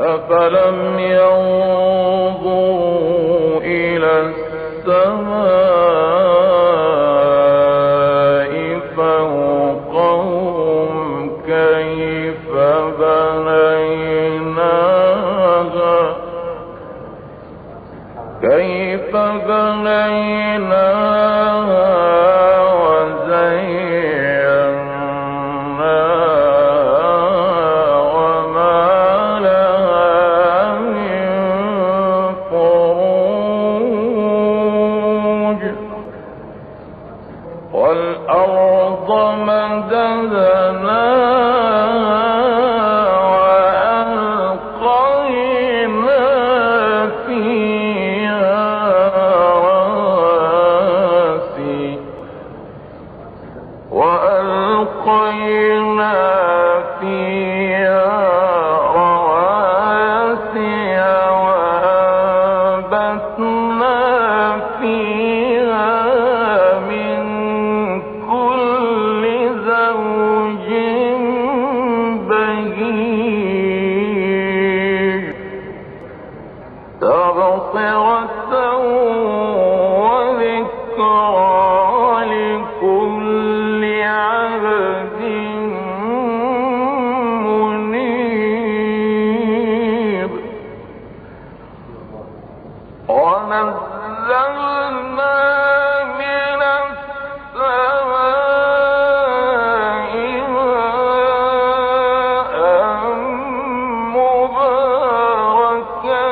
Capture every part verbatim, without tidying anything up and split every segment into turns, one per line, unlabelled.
أفلم ينظروا إلى السماء فوقهم كيف بنيناها كيف بنيناها والأرض مددناها وألقينا فيها رواسي وألقينا فيها رواسي وأنبتنا فيها تبصرة وذكرى لكل عبد منيب ونزلنا من السماء ماء مباركا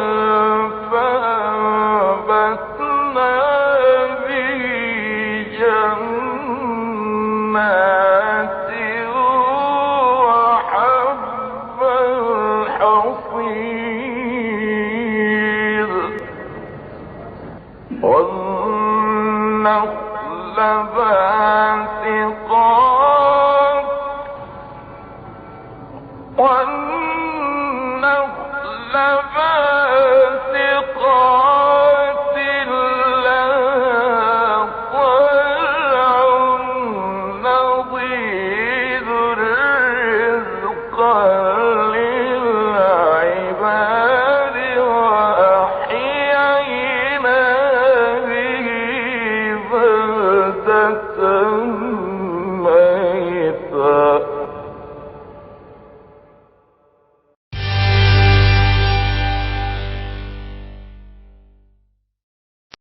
جنات وحب الحصيد والنخل باسقات والنخل باسقات لها طلع نضيد رزقا للعباد وأحيينا به بلدة